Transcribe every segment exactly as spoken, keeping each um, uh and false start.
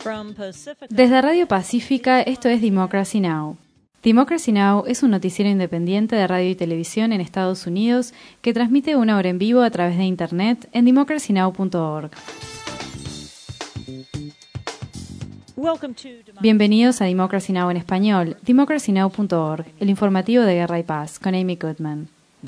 Desde Radio Pacífica, esto es Democracy Now! Democracy Now! Es un noticiero independiente de radio y televisión en Estados Unidos que transmite una hora en vivo a través de Internet en democracy now punto org. Bienvenidos a Democracy Now! En español, democracy now punto org, el informativo de Guerra y Paz, con Amy Goodman.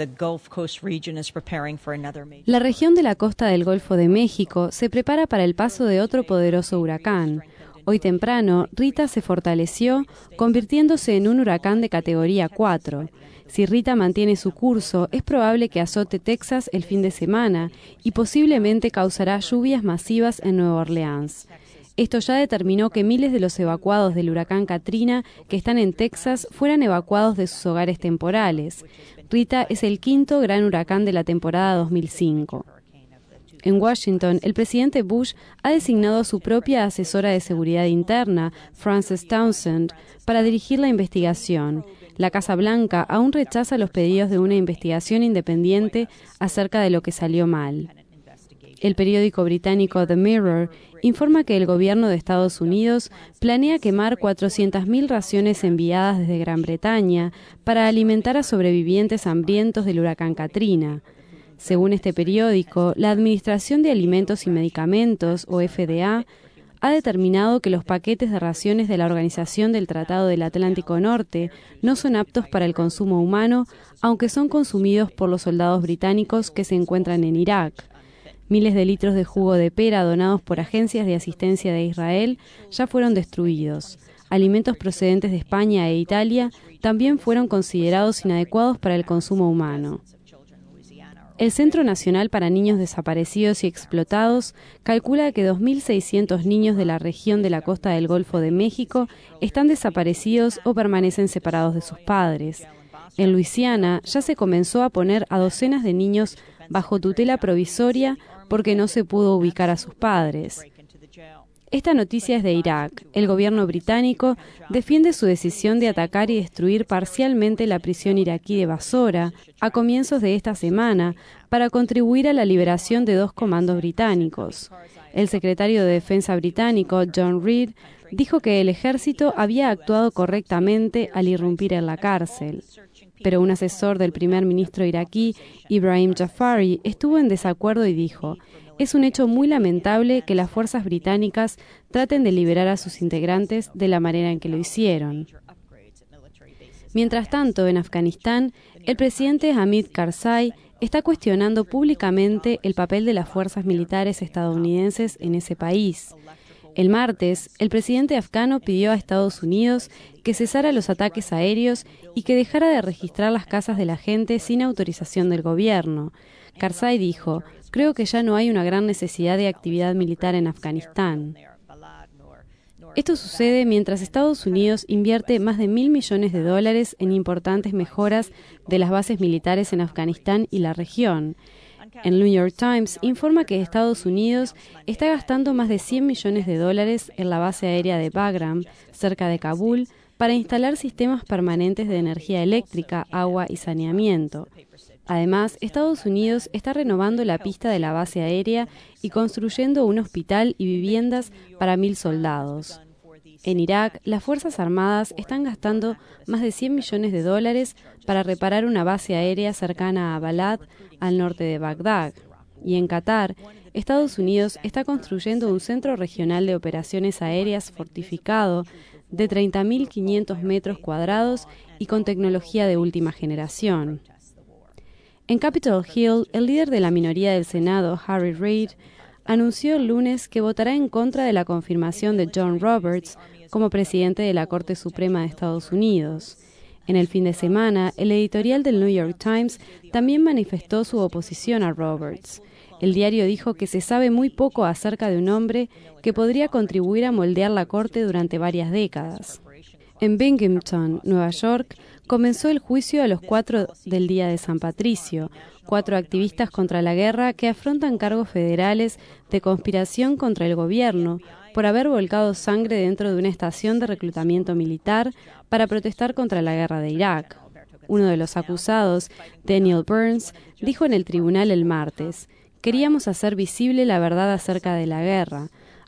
La región de la costa del Golfo de México se prepara para el paso de otro poderoso huracán. Hoy temprano, Rita se fortaleció, convirtiéndose en un huracán de categoría cuatro. Si Rita mantiene su curso, es probable que azote Texas el fin de semana y posiblemente causará lluvias masivas en Nueva Orleans. Esto ya determinó que miles de los evacuados del huracán Katrina que están en Texas fueran evacuados de sus hogares temporales. Rita es el quinto gran huracán de la temporada dos mil cinco. En Washington, el presidente Bush ha designado a su propia asesora de seguridad interna, Frances Townsend, para dirigir la investigación. La Casa Blanca aún rechaza los pedidos de una investigación independiente acerca de lo que salió mal. El periódico británico The Mirror informa que el gobierno de Estados Unidos planea quemar cuatrocientas mil raciones enviadas desde Gran Bretaña para alimentar a sobrevivientes hambrientos del huracán Katrina. Según este periódico, la Administración de Alimentos y Medicamentos, o F D A, ha determinado que los paquetes de raciones de la Organización del Tratado del Atlántico Norte no son aptos para el consumo humano, aunque son consumidos por los soldados británicos que se encuentran en Irak. Miles de litros de jugo de pera donados por agencias de asistencia de Israel ya fueron destruidos. Alimentos procedentes de España e Italia también fueron considerados inadecuados para el consumo humano. El Centro Nacional para Niños Desaparecidos y Explotados calcula que dos mil seiscientos niños de la región de la costa del Golfo de México están desaparecidos o permanecen separados de sus padres. En Luisiana ya se comenzó a poner a docenas de niños bajo tutela provisoria porque no se pudo ubicar a sus padres. Esta noticia es de Irak. El gobierno británico defiende su decisión de atacar y destruir parcialmente la prisión iraquí de Basora a comienzos de esta semana para contribuir a la liberación de dos comandos británicos. El secretario de Defensa británico, John Reid, dijo que el ejército había actuado correctamente al irrumpir en la cárcel. Pero un asesor del primer ministro iraquí, Ibrahim Jafari, estuvo en desacuerdo y dijo: «Es un hecho muy lamentable que las fuerzas británicas traten de liberar a sus integrantes de la manera en que lo hicieron». Mientras tanto, en Afganistán, el presidente Hamid Karzai está cuestionando públicamente el papel de las fuerzas militares estadounidenses en ese país. El martes, el presidente afgano pidió a Estados Unidos que cesara los ataques aéreos y que dejara de registrar las casas de la gente sin autorización del gobierno. Karzai dijo: «Creo que ya no hay una gran necesidad de actividad militar en Afganistán». Esto sucede mientras Estados Unidos invierte más de mil millones de dólares en importantes mejoras de las bases militares en Afganistán y la región. El New York Times informa que Estados Unidos está gastando más de cien millones de dólares en la base aérea de Bagram, cerca de Kabul, para instalar sistemas permanentes de energía eléctrica, agua y saneamiento. Además, Estados Unidos está renovando la pista de la base aérea y construyendo un hospital y viviendas para mil soldados. En Irak, las Fuerzas Armadas están gastando más de cien millones de dólares para reparar una base aérea cercana a Balad, al norte de Bagdad. Y en Qatar, Estados Unidos está construyendo un centro regional de operaciones aéreas fortificado de treinta mil quinientos metros cuadrados y con tecnología de última generación. En Capitol Hill, el líder de la minoría del Senado, Harry Reid, anunció el lunes que votará en contra de la confirmación de John Roberts como presidente de la Corte Suprema de Estados Unidos. En el fin de semana, el editorial del New York Times también manifestó su oposición a Roberts. El diario dijo que se sabe muy poco acerca de un hombre que podría contribuir a moldear la Corte durante varias décadas. En Binghamton, Nueva York, comenzó el juicio a los cuatro del Día de San Patricio, cuatro activistas contra la guerra que afrontan cargos federales de conspiración contra el gobierno por haber volcado sangre dentro de una estación de reclutamiento militar para protestar contra la guerra de Irak. Uno de los acusados, Daniel Burns, dijo en el tribunal el martes: «Queríamos hacer visible la verdad acerca de la guerra.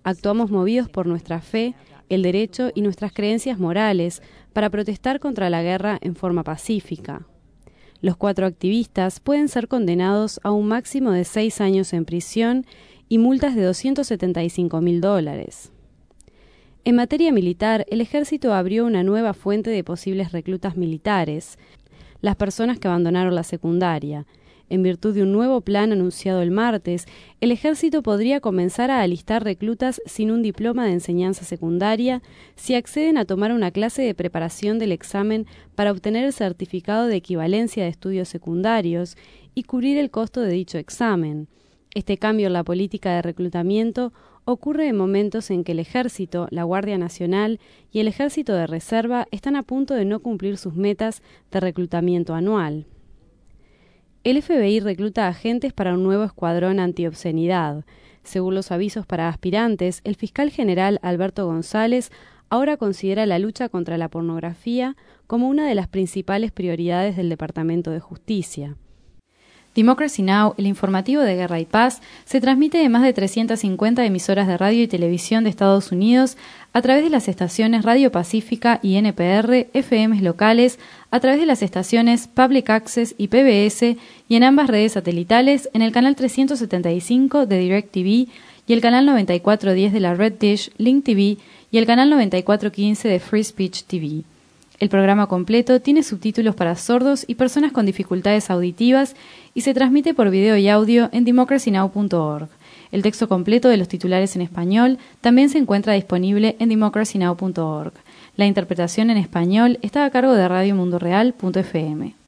Actuamos movidos por nuestra fe, el derecho y nuestras creencias morales para protestar contra la guerra en forma pacífica. Los cuatro activistas pueden ser condenados a un máximo de seis años en prisión y multas de doscientos setenta y cinco mil dólares. En materia militar, el ejército abrió una nueva fuente de posibles reclutas militares, las personas que abandonaron la secundaria. En virtud de un nuevo plan anunciado el martes, el ejército podría comenzar a alistar reclutas sin un diploma de enseñanza secundaria si acceden a tomar una clase de preparación del examen para obtener el certificado de equivalencia de estudios secundarios y cubrir el costo de dicho examen. Este cambio en la política de reclutamiento ocurre en momentos en que el Ejército, la Guardia Nacional y el Ejército de Reserva están a punto de no cumplir sus metas de reclutamiento anual. El F B I recluta agentes para un nuevo escuadrón antiobscenidad. Según los avisos para aspirantes, el fiscal general Alberto González ahora considera la lucha contra la pornografía como una de las principales prioridades del Departamento de Justicia. Democracy Now!, el informativo de Guerra y Paz, se transmite de más de trescientas cincuenta emisoras de radio y televisión de Estados Unidos a través de las estaciones Radio Pacífica y N P R, F Ms locales, a través de las estaciones Public Access y P B S y en ambas redes satelitales en el canal trescientos setenta y cinco de DirecTV y el canal noventa y cuatro diez de la Red Dish, Link T V y el canal noventa y cuatro quince de Free Speech T V. El programa completo tiene subtítulos para sordos y personas con dificultades auditivas y se transmite por video y audio en democracy now punto org. El texto completo de los titulares en español también se encuentra disponible en democracy now punto org. La interpretación en español está a cargo de radio mundo real punto f m.